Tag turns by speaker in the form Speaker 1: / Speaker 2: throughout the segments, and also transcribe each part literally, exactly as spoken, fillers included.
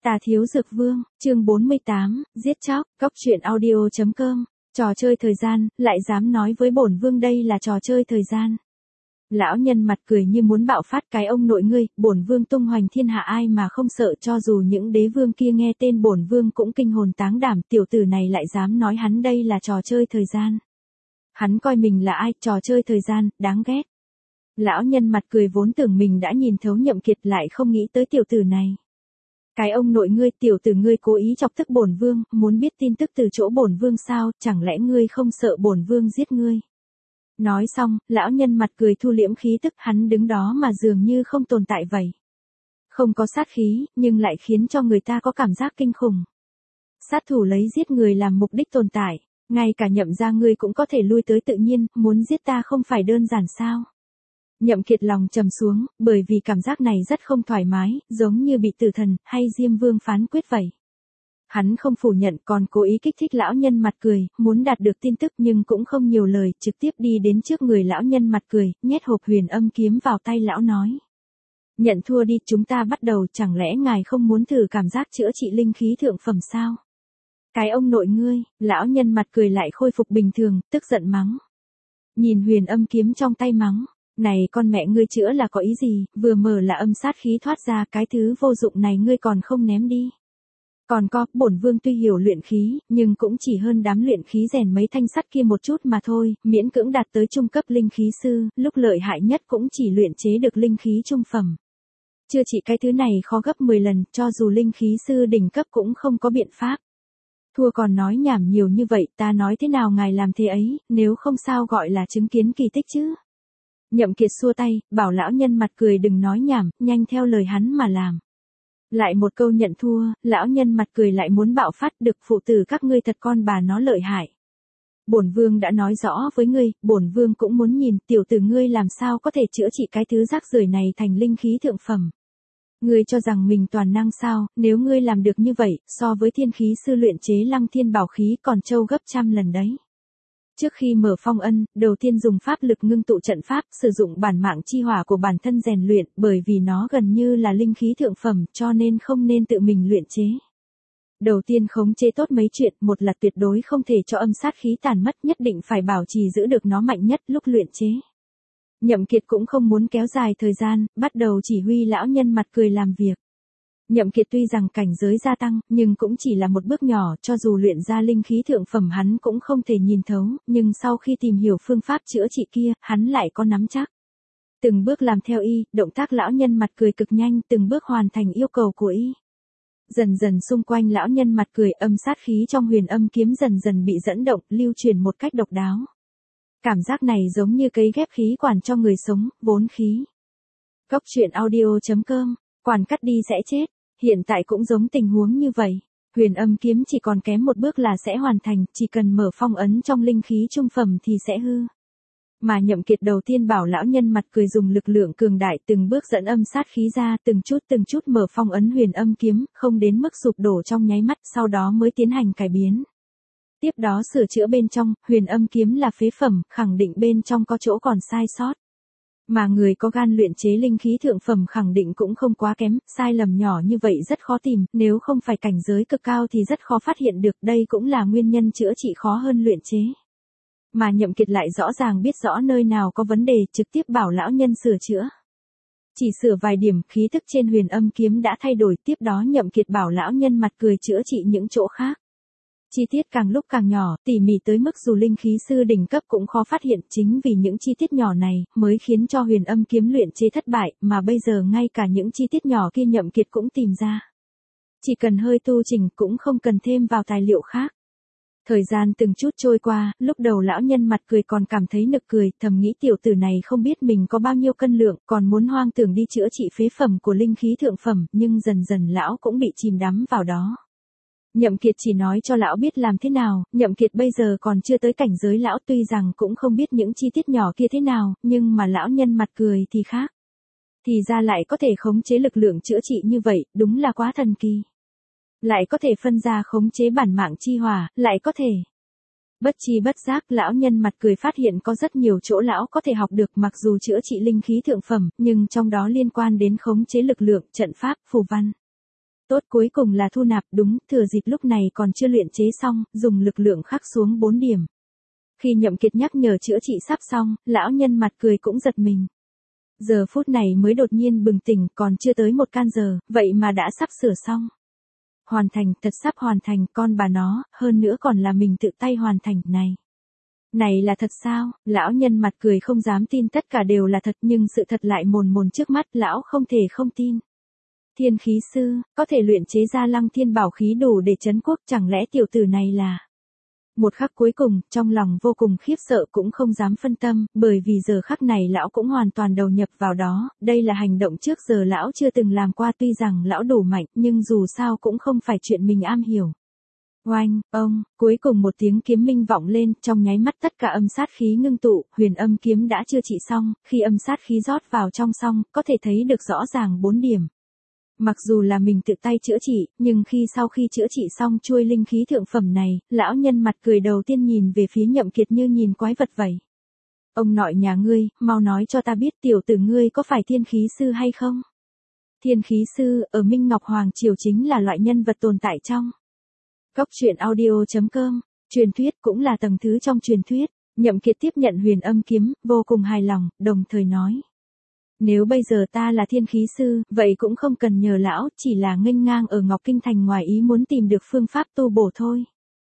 Speaker 1: Tà Thiếu Dược Vương, chương bốn mươi tám, giết chóc, cóc truyện audio chấm com. Trò chơi thời gian, lại dám nói với bổn vương đây là trò chơi thời gian. Lão nhân mặt cười như muốn bạo phát, cái ông nội ngươi, bổn vương tung hoành thiên hạ ai mà không sợ, cho dù những đế vương kia nghe tên bổn vương cũng kinh hồn táng đảm, tiểu tử này lại dám nói hắn đây là trò chơi thời gian. Hắn coi mình là ai, trò chơi thời gian, đáng ghét. Lão nhân mặt cười vốn tưởng mình đã nhìn thấu Nhậm Kiệt, lại không nghĩ tới tiểu tử này. Cái ông nội ngươi, tiểu tử ngươi cố ý chọc tức bổn vương, muốn biết tin tức từ chỗ bổn vương sao, chẳng lẽ ngươi không sợ bổn vương giết ngươi? Nói xong, lão nhân mặt cười thu liễm khí tức, hắn đứng đó mà dường như không tồn tại vậy. Không có sát khí, nhưng lại khiến cho người ta có cảm giác kinh khủng. Sát thủ lấy giết người làm mục đích tồn tại, ngay cả Nhậm gia ngươi cũng có thể lui tới tự nhiên, muốn giết ta không phải đơn giản sao? Nhậm Kiệt lòng trầm xuống, bởi vì cảm giác này rất không thoải mái, giống như bị tử thần hay Diêm Vương phán quyết vậy. Hắn không phủ nhận, còn cố ý kích thích lão nhân mặt cười, muốn đạt được tin tức nhưng cũng không nhiều lời, trực tiếp đi đến trước người lão nhân mặt cười, nhét hộp huyền âm kiếm vào tay lão nói. Nhận thua đi, chúng ta bắt đầu, chẳng lẽ ngài không muốn thử cảm giác chữa trị linh khí thượng phẩm sao? Cái ông nội ngươi, lão nhân mặt cười lại khôi phục bình thường, tức giận mắng. Nhìn huyền âm kiếm trong tay mắng. Này con mẹ ngươi chữa là có ý gì, vừa mở là âm sát khí thoát ra, cái thứ vô dụng này ngươi còn không ném đi. Còn có, bổn vương tuy hiểu luyện khí, nhưng cũng chỉ hơn đám luyện khí rèn mấy thanh sắt kia một chút mà thôi, miễn cưỡng đạt tới trung cấp linh khí sư, lúc lợi hại nhất cũng chỉ luyện chế được linh khí trung phẩm. Chưa chỉ cái thứ này khó gấp mười lần, cho dù linh khí sư đỉnh cấp cũng không có biện pháp. Thua còn nói nhảm nhiều như vậy, ta nói thế nào ngài làm thế ấy, nếu không sao gọi là chứng kiến kỳ tích chứ. Nhậm Kiệt xua tay, bảo lão nhân mặt cười đừng nói nhảm, nhanh theo lời hắn mà làm. Lại một câu nhận thua, lão nhân mặt cười lại muốn bạo phát, được phụ tử các ngươi thật con bà nó lợi hại. Bổn vương đã nói rõ với ngươi, bổn vương cũng muốn nhìn tiểu tử ngươi làm sao có thể chữa trị cái thứ rác rưởi này thành linh khí thượng phẩm. Ngươi cho rằng mình toàn năng sao, nếu ngươi làm được như vậy, so với thiên khí sư luyện chế lăng thiên bảo khí còn trâu gấp trăm lần đấy. Trước khi mở phong ân, đầu tiên dùng pháp lực ngưng tụ trận pháp, sử dụng bản mạng chi hỏa của bản thân rèn luyện, bởi vì nó gần như là linh khí thượng phẩm, cho nên không nên tự mình luyện chế. Đầu tiên khống chế tốt mấy chuyện, một là tuyệt đối không thể cho âm sát khí tàn mất, nhất định phải bảo trì giữ được nó mạnh nhất lúc luyện chế. Nhậm Kiệt cũng không muốn kéo dài thời gian, bắt đầu chỉ huy lão nhân mặt cười làm việc. Nhậm Kiệt tuy rằng cảnh giới gia tăng, nhưng cũng chỉ là một bước nhỏ, cho dù luyện ra linh khí thượng phẩm hắn cũng không thể nhìn thấu, nhưng sau khi tìm hiểu phương pháp chữa trị kia, hắn lại có nắm chắc. Từng bước làm theo y, động tác lão nhân mặt cười cực nhanh, từng bước hoàn thành yêu cầu của y. Dần dần xung quanh lão nhân mặt cười, âm sát khí trong huyền âm kiếm dần dần bị dẫn động, lưu truyền một cách độc đáo. Cảm giác này giống như cấy ghép khí quản cho người sống, vốn khí. Cóc truyện audio chấm com, quản cắt đi sẽ chết. Hiện tại cũng giống tình huống như vậy, huyền âm kiếm chỉ còn kém một bước là sẽ hoàn thành, chỉ cần mở phong ấn trong linh khí trung phẩm thì sẽ hư. Mà Nhậm Kiệt đầu tiên bảo lão nhân mặt cười dùng lực lượng cường đại từng bước dẫn âm sát khí ra, từng chút từng chút mở phong ấn huyền âm kiếm, không đến mức sụp đổ trong nháy mắt, sau đó mới tiến hành cải biến. Tiếp đó sửa chữa bên trong, huyền âm kiếm là phế phẩm, khẳng định bên trong có chỗ còn sai sót. Mà người có gan luyện chế linh khí thượng phẩm khẳng định cũng không quá kém, sai lầm nhỏ như vậy rất khó tìm, nếu không phải cảnh giới cực cao thì rất khó phát hiện được, đây cũng là nguyên nhân chữa trị khó hơn luyện chế. Mà Nhậm Kiệt lại rõ ràng biết rõ nơi nào có vấn đề, trực tiếp bảo lão nhân sửa chữa. Chỉ sửa vài điểm, khí thức trên huyền âm kiếm đã thay đổi, tiếp đó Nhậm Kiệt bảo lão nhân mặt cười chữa trị những chỗ khác. Chi tiết càng lúc càng nhỏ, tỉ mỉ tới mức dù linh khí sư đỉnh cấp cũng khó phát hiện, chính vì những chi tiết nhỏ này, mới khiến cho huyền âm kiếm luyện chế thất bại, mà bây giờ ngay cả những chi tiết nhỏ kia Nhậm Kiệt cũng tìm ra. Chỉ cần hơi tu chỉnh cũng không cần thêm vào tài liệu khác. Thời gian từng chút trôi qua, lúc đầu lão nhân mặt cười còn cảm thấy nực cười, thầm nghĩ tiểu tử này không biết mình có bao nhiêu cân lượng, còn muốn hoang tưởng đi chữa trị phế phẩm của linh khí thượng phẩm, nhưng dần dần lão cũng bị chìm đắm vào đó. Nhậm Kiệt chỉ nói cho lão biết làm thế nào, Nhậm Kiệt bây giờ còn chưa tới cảnh giới lão, tuy rằng cũng không biết những chi tiết nhỏ kia thế nào, nhưng mà lão nhân mặt cười thì khác. Thì ra lại có thể khống chế lực lượng chữa trị như vậy, đúng là quá thần kỳ. Lại có thể phân ra khống chế bản mạng chi hỏa, lại có thể. Bất chi bất giác lão nhân mặt cười phát hiện có rất nhiều chỗ lão có thể học được, mặc dù chữa trị linh khí thượng phẩm, nhưng trong đó liên quan đến khống chế lực lượng, trận pháp, phù văn. Tốt, cuối cùng là thu nạp, đúng, thừa dịp lúc này còn chưa luyện chế xong, dùng lực lượng khắc xuống bốn điểm. Khi Nhậm Kiệt nhắc nhở chữa trị sắp xong, lão nhân mặt cười cũng giật mình. Giờ phút này mới đột nhiên bừng tỉnh, còn chưa tới một can giờ, vậy mà đã sắp sửa xong. Hoàn thành, thật sắp hoàn thành, con bà nó, hơn nữa còn là mình tự tay hoàn thành, này. Này là thật sao? Lão nhân mặt cười không dám tin, tất cả đều là thật, nhưng sự thật lại mồn mồn trước mắt, lão không thể không tin. Thiên khí sư, có thể luyện chế ra lăng thiên bảo khí đủ để trấn quốc, chẳng lẽ tiểu tử này là... Một khắc cuối cùng, trong lòng vô cùng khiếp sợ cũng không dám phân tâm, bởi vì giờ khắc này lão cũng hoàn toàn đầu nhập vào đó, đây là hành động trước giờ lão chưa từng làm qua, tuy rằng lão đủ mạnh, nhưng dù sao cũng không phải chuyện mình am hiểu. Oanh, ông, cuối cùng một tiếng kiếm minh vọng lên, trong nháy mắt tất cả âm sát khí ngưng tụ, huyền âm kiếm đã chữa trị xong, khi âm sát khí rót vào trong xong, có thể thấy được rõ ràng bốn điểm. Mặc dù là mình tự tay chữa trị, nhưng khi sau khi chữa trị xong chuôi linh khí thượng phẩm này, lão nhân mặt cười đầu tiên nhìn về phía Nhậm Kiệt như nhìn quái vật vậy. Ông nội nhà ngươi, mau nói cho ta biết tiểu tử ngươi có phải thiên khí sư hay không? Thiên khí sư, ở Minh Ngọc Hoàng Triều chính là loại nhân vật tồn tại trong Cốc truyện audio chấm com, truyền thuyết cũng là tầng thứ trong truyền thuyết. Nhậm Kiệt tiếp nhận huyền âm kiếm, vô cùng hài lòng, đồng thời nói. Nếu bây giờ ta là thiên khí sư, vậy cũng không cần nhờ lão, chỉ là nghênh ngang ở Ngọc Kinh Thành ngoài ý muốn tìm được phương pháp tu bổ thôi.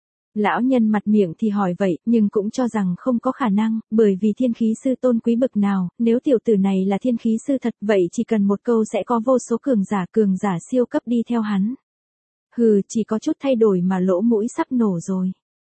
Speaker 1: Lão nhân mặt miệng thì hỏi vậy, nhưng cũng cho rằng không có khả năng, bởi vì thiên khí sư tôn quý bực nào, nếu tiểu tử này là thiên khí sư thật vậy chỉ cần một câu sẽ có vô số cường giả cường giả siêu cấp đi theo hắn. Hừ, chỉ có chút thay đổi mà lỗ mũi sắp nổ rồi.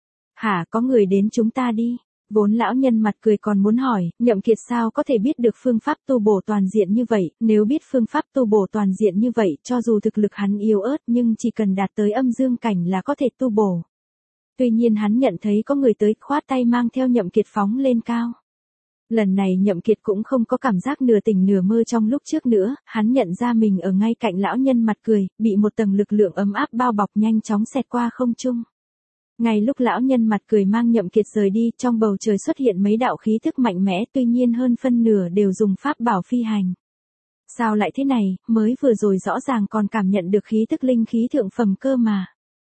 Speaker 1: Hả, có người đến chúng ta đi. Vốn lão nhân mặt cười còn muốn hỏi, Nhậm Kiệt sao có thể biết được phương pháp tu bổ toàn diện như vậy, nếu biết phương pháp tu bổ toàn diện như vậy, cho dù thực lực hắn yếu ớt nhưng chỉ cần đạt tới âm dương cảnh là có thể tu bổ. Tuy nhiên hắn nhận thấy có người tới, khoát tay mang theo Nhậm Kiệt phóng lên cao. Lần này Nhậm Kiệt cũng không có cảm giác nửa tỉnh nửa mơ trong lúc trước nữa, hắn nhận ra mình ở ngay cạnh lão nhân mặt cười, bị một tầng lực lượng ấm áp bao bọc nhanh chóng xẹt qua không trung. Ngay lúc lão nhân mặt cười mang Nhậm Kiệt rời đi, trong bầu trời xuất hiện mấy đạo khí thức mạnh mẽ, tuy nhiên hơn phân nửa đều dùng pháp bảo phi hành. Sao lại thế này, mới vừa rồi rõ ràng còn cảm nhận được khí tức linh khí thượng phẩm cơ mà.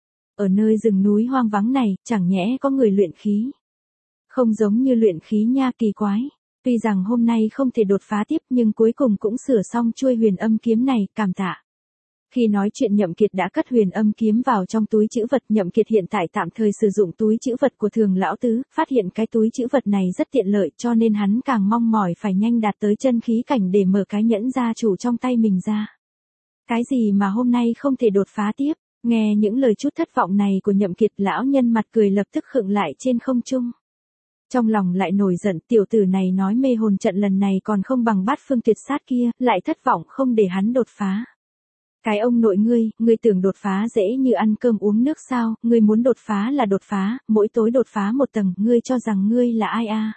Speaker 1: Ở nơi rừng núi hoang vắng này, chẳng nhẽ có người luyện khí. Không giống như luyện khí nha, kỳ quái. Tuy rằng hôm nay không thể đột phá tiếp nhưng cuối cùng cũng sửa xong chuôi huyền âm kiếm này, cảm tạ. Khi nói chuyện Nhậm Kiệt đã cất huyền âm kiếm vào trong túi trữ vật. Nhậm Kiệt hiện tại tạm thời sử dụng túi trữ vật của Thường lão tứ, phát hiện cái túi trữ vật này rất tiện lợi cho nên hắn càng mong mỏi phải nhanh đạt tới chân khí cảnh để mở cái nhẫn gia chủ trong tay mình ra. Cái gì mà hôm nay không thể đột phá tiếp? Nghe những lời chút thất vọng này của Nhậm Kiệt, lão nhân mặt cười lập tức khựng lại trên không trung. Trong lòng lại nổi giận, tiểu tử này nói mê hồn trận lần này còn không bằng bát phương tuyệt sát kia, lại thất vọng không để hắn đột phá. Cái ông nội ngươi, ngươi tưởng đột phá dễ như ăn cơm uống nước sao, ngươi muốn đột phá là đột phá, mỗi tối đột phá một tầng, ngươi cho rằng ngươi là ai a?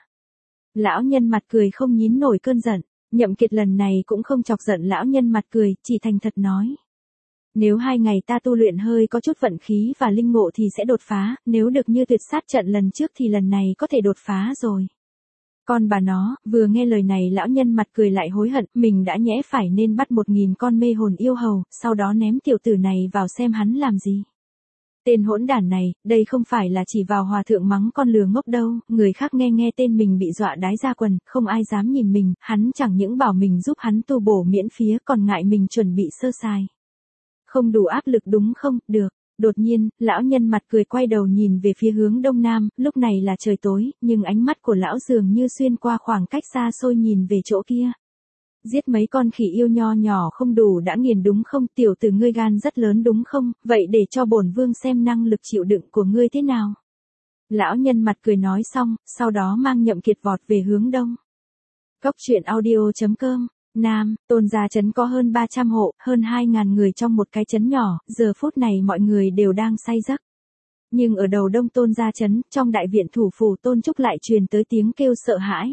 Speaker 1: Lão nhân mặt cười không nhín nổi cơn giận, Nhậm Kiệt lần này cũng không chọc giận lão nhân mặt cười, chỉ thành thật nói. Nếu hai ngày ta tu luyện hơi có chút vận khí và linh ngộ thì sẽ đột phá, nếu được như tuyệt sát trận lần trước thì lần này có thể đột phá rồi. Con bà nó, vừa nghe lời này lão nhân mặt cười lại hối hận, mình đã nhẽ phải nên bắt một nghìn con mê hồn yêu hầu, sau đó ném tiểu tử này vào xem hắn làm gì. Tên hỗn đản này, đây không phải là chỉ vào hòa thượng mắng con lừa ngốc đâu, người khác nghe nghe tên mình bị dọa đái ra quần, không ai dám nhìn mình, hắn chẳng những bảo mình giúp hắn tu bổ miễn phí còn ngại mình chuẩn bị sơ sài. Không đủ áp lực đúng không, được. Đột nhiên, lão nhân mặt cười quay đầu nhìn về phía hướng đông nam, lúc này là trời tối, nhưng ánh mắt của lão dường như xuyên qua khoảng cách xa xôi nhìn về chỗ kia. Giết mấy con khỉ yêu nho nhỏ không đủ đã nghiền đúng không, tiểu tử ngươi gan rất lớn đúng không, vậy để cho bổn vương xem năng lực chịu đựng của ngươi thế nào. Lão nhân mặt cười nói xong, sau đó mang Nhậm Kiệt vọt về hướng đông. Cốc truyện audio chấm com. Nam, Tôn Gia Trấn có hơn ba trăm hộ, hơn hai nghìn người trong một cái trấn nhỏ, giờ phút này mọi người đều đang say giấc. Nhưng ở đầu đông Tôn Gia Trấn, trong đại viện thủ phủ Tôn Trúc lại truyền tới tiếng kêu sợ hãi.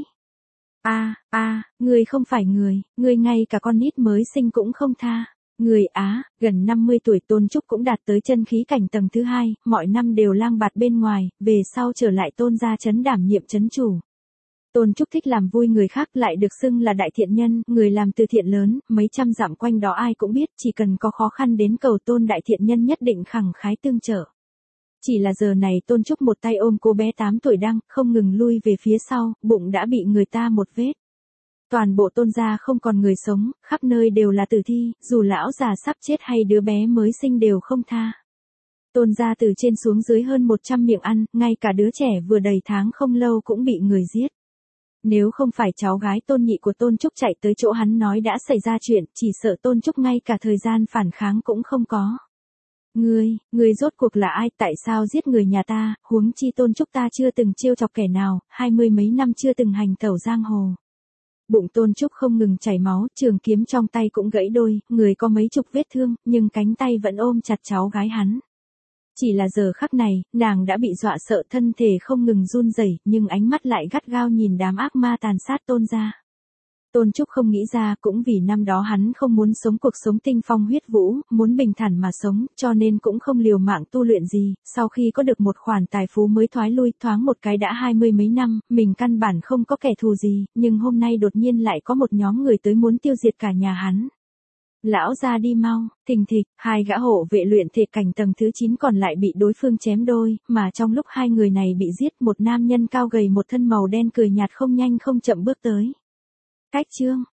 Speaker 1: A, a, ngươi không phải người, ngươi ngay cả con nít mới sinh cũng không tha. Người Á, gần năm mươi tuổi Tôn Trúc cũng đạt tới chân khí cảnh tầng thứ hai, mọi năm đều lang bạt bên ngoài, về sau trở lại Tôn Gia Trấn đảm nhiệm trấn chủ. Tôn Trúc thích làm vui người khác, lại được xưng là đại thiện nhân, người làm từ thiện lớn, mấy trăm dặm quanh đó ai cũng biết, chỉ cần có khó khăn đến cầu Tôn đại thiện nhân nhất định khẳng khái tương trợ. Chỉ là giờ này Tôn Trúc một tay ôm cô bé tám tuổi đang không ngừng lui về phía sau, bụng đã bị người ta một vết. Toàn bộ Tôn gia không còn người sống, khắp nơi đều là tử thi, dù lão già sắp chết hay đứa bé mới sinh đều không tha. Tôn gia từ trên xuống dưới hơn một trăm miệng ăn, ngay cả đứa trẻ vừa đầy tháng không lâu cũng bị người giết. Nếu không phải cháu gái Tôn Nhị của Tôn Trúc chạy tới chỗ hắn nói đã xảy ra chuyện, chỉ sợ Tôn Trúc ngay cả thời gian phản kháng cũng không có. Ngươi, ngươi rốt cuộc là ai, tại sao giết người nhà ta, huống chi Tôn Trúc ta chưa từng trêu chọc kẻ nào, hai mươi mấy năm chưa từng hành tẩu giang hồ. Bụng Tôn Trúc không ngừng chảy máu, trường kiếm trong tay cũng gãy đôi, người có mấy chục vết thương, nhưng cánh tay vẫn ôm chặt cháu gái hắn. Chỉ là giờ khắc này, nàng đã bị dọa sợ, thân thể không ngừng run rẩy, nhưng ánh mắt lại gắt gao nhìn đám ác ma tàn sát Tôn gia. Tôn Trúc không nghĩ ra, cũng vì năm đó hắn không muốn sống cuộc sống tinh phong huyết vũ, muốn bình thản mà sống, cho nên cũng không liều mạng tu luyện gì, sau khi có được một khoản tài phú mới thoái lui, thoáng một cái đã hai mươi mấy năm, mình căn bản không có kẻ thù gì, nhưng hôm nay đột nhiên lại có một nhóm người tới muốn tiêu diệt cả nhà hắn. Lão ra đi mau, thình thịch, hai gã hộ vệ luyện thể cảnh tầng thứ chín còn lại bị đối phương chém đôi, mà trong lúc hai người này bị giết, một nam nhân cao gầy một thân màu đen cười nhạt không nhanh không chậm bước tới. Cách chương